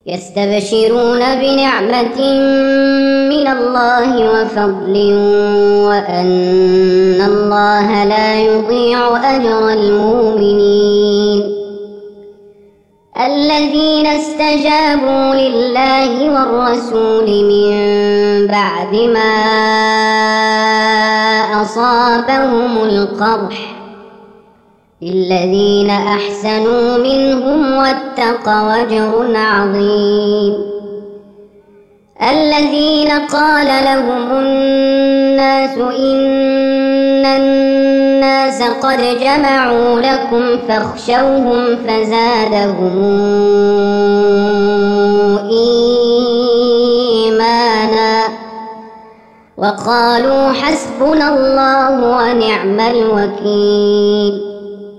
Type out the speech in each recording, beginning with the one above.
يستبشرون بنعمة من الله وفضل وأن الله لا يضيع أجر المؤمنين. الذين استجابوا لله والرسول من بعد ما أصابهم القرح للذين أحسنوا منهم واتقوا أجر عظيم. الذين قال لهم الناس إن الناس قد جمعوا لكم فاخشوهم فزادهم إيمانا وقالوا حسبنا الله ونعم الوكيل.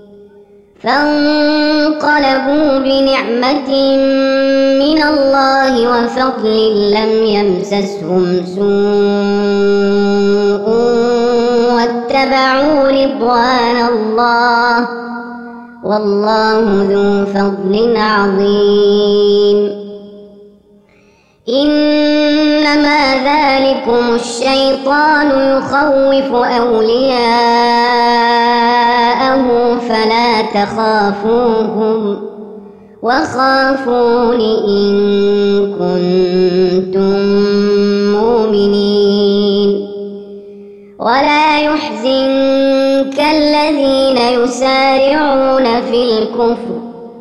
فانقلبوا بنعمة من الله وفضل لم يمسسهم سوء واتبعوا رضوان الله والله ذو فضل عظيم. إنما ذلكم الشيطان يخوف أولياءه فلا تخافوهم وخافون إن كنتم مؤمنين. ولا يحزنك الذين يسارعون في الكفر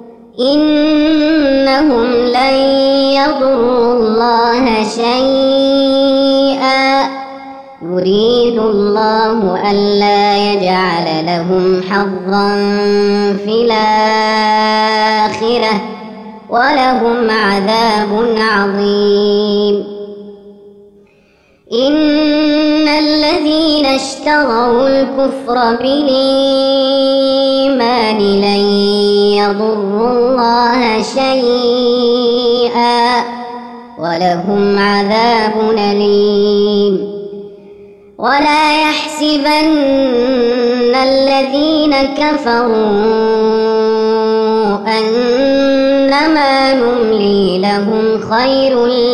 إنهم لن يضروا الله شيئا يريد الله ألا يجعل لهم حظا في الآخرة ولهم عذاب عظيم. إن الذين اشتروا الكفر بالإيمان لن يضروا الله شيئا ولهم عذاب أليم. ولا يحسبن الذين كفروا أنما نملي لهم خير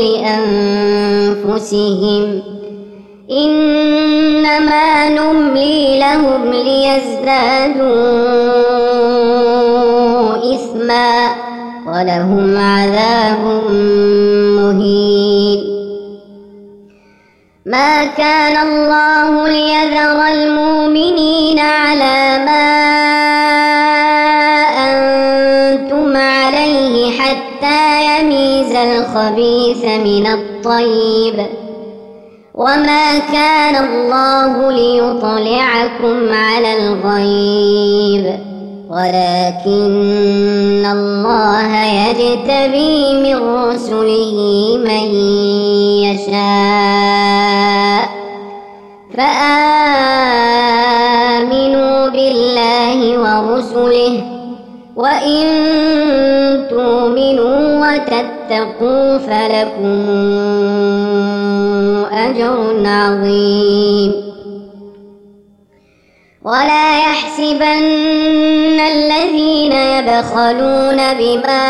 لأنفسهم إنما نملي لهم ليزدادوا إثما ولهم عذاب مهين. ما كان الله ليذر المؤمنين على ما أنتم عليه حتى يميز الخبيث من الطيب وما كان الله ليطلعكم على الغيب ولكن الله يجتبي من رسله من يشاء فآمنوا بالله ورسله وإن تؤمنوا وتتقوا فلكم أجر عظيم. ولا يحسبن الذين يبخلون بما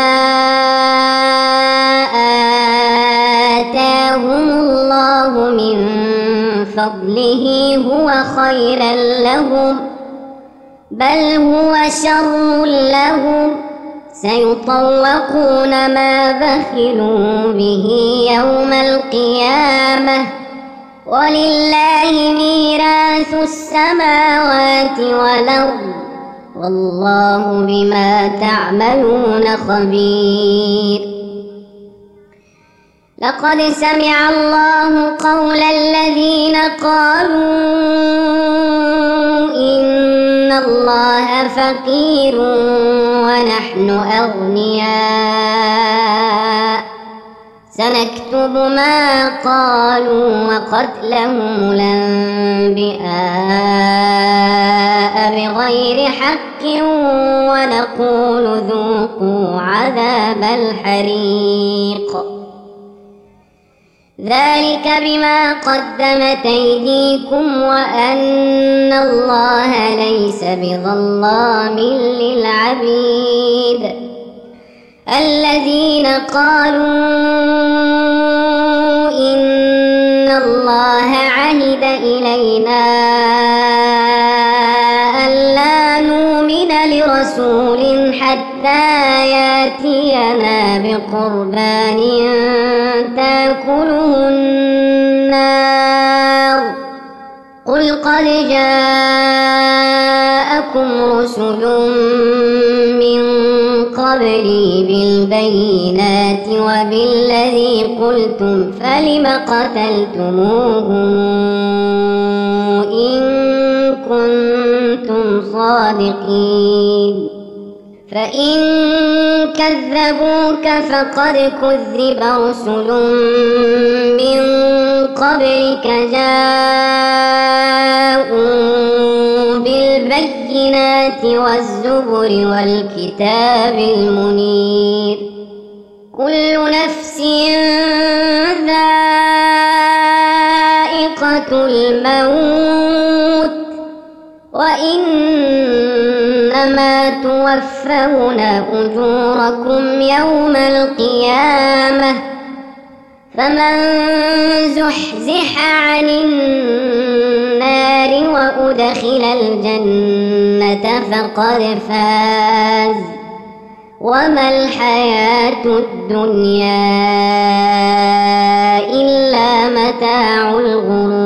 آتاهم الله من فضله هو خيرا لهم بل هو شر لهم سيطوقون ما بخلوا به يوم القيامة ولله ميراث السماوات والأرض والله بما تعملون خبير. لقد سمع الله قول الذين قالوا إن الله فقير ونحن أغنياء سنكتب ما قالوا وقتلهم الأنبياء بغير حق ونقول ذوقوا عذاب الحريق ذلك بما قدمت أيديكم وأن الله ليس بظلام للعبيد. الذين قالوا إن الله عهد إلينا ألا نؤمن لرسول حتى يأتينا بقربان تأكله النار قل قد جاءكم رسل من قبلي بالبينات وبالذي قلتم فلم قتلتموهم إن كنتم صادقين فإن كذبوك فقد كذب رسل من قبلك جاءوا بالبينات والزبر والكتاب المنير كل نفس ذائقة الموت وإنما توفون أجوركم يوم القيامة فمن زحزح عن النار وأدخل الجنة فقد فاز وما الحياة الدنيا إلا متاع الغرور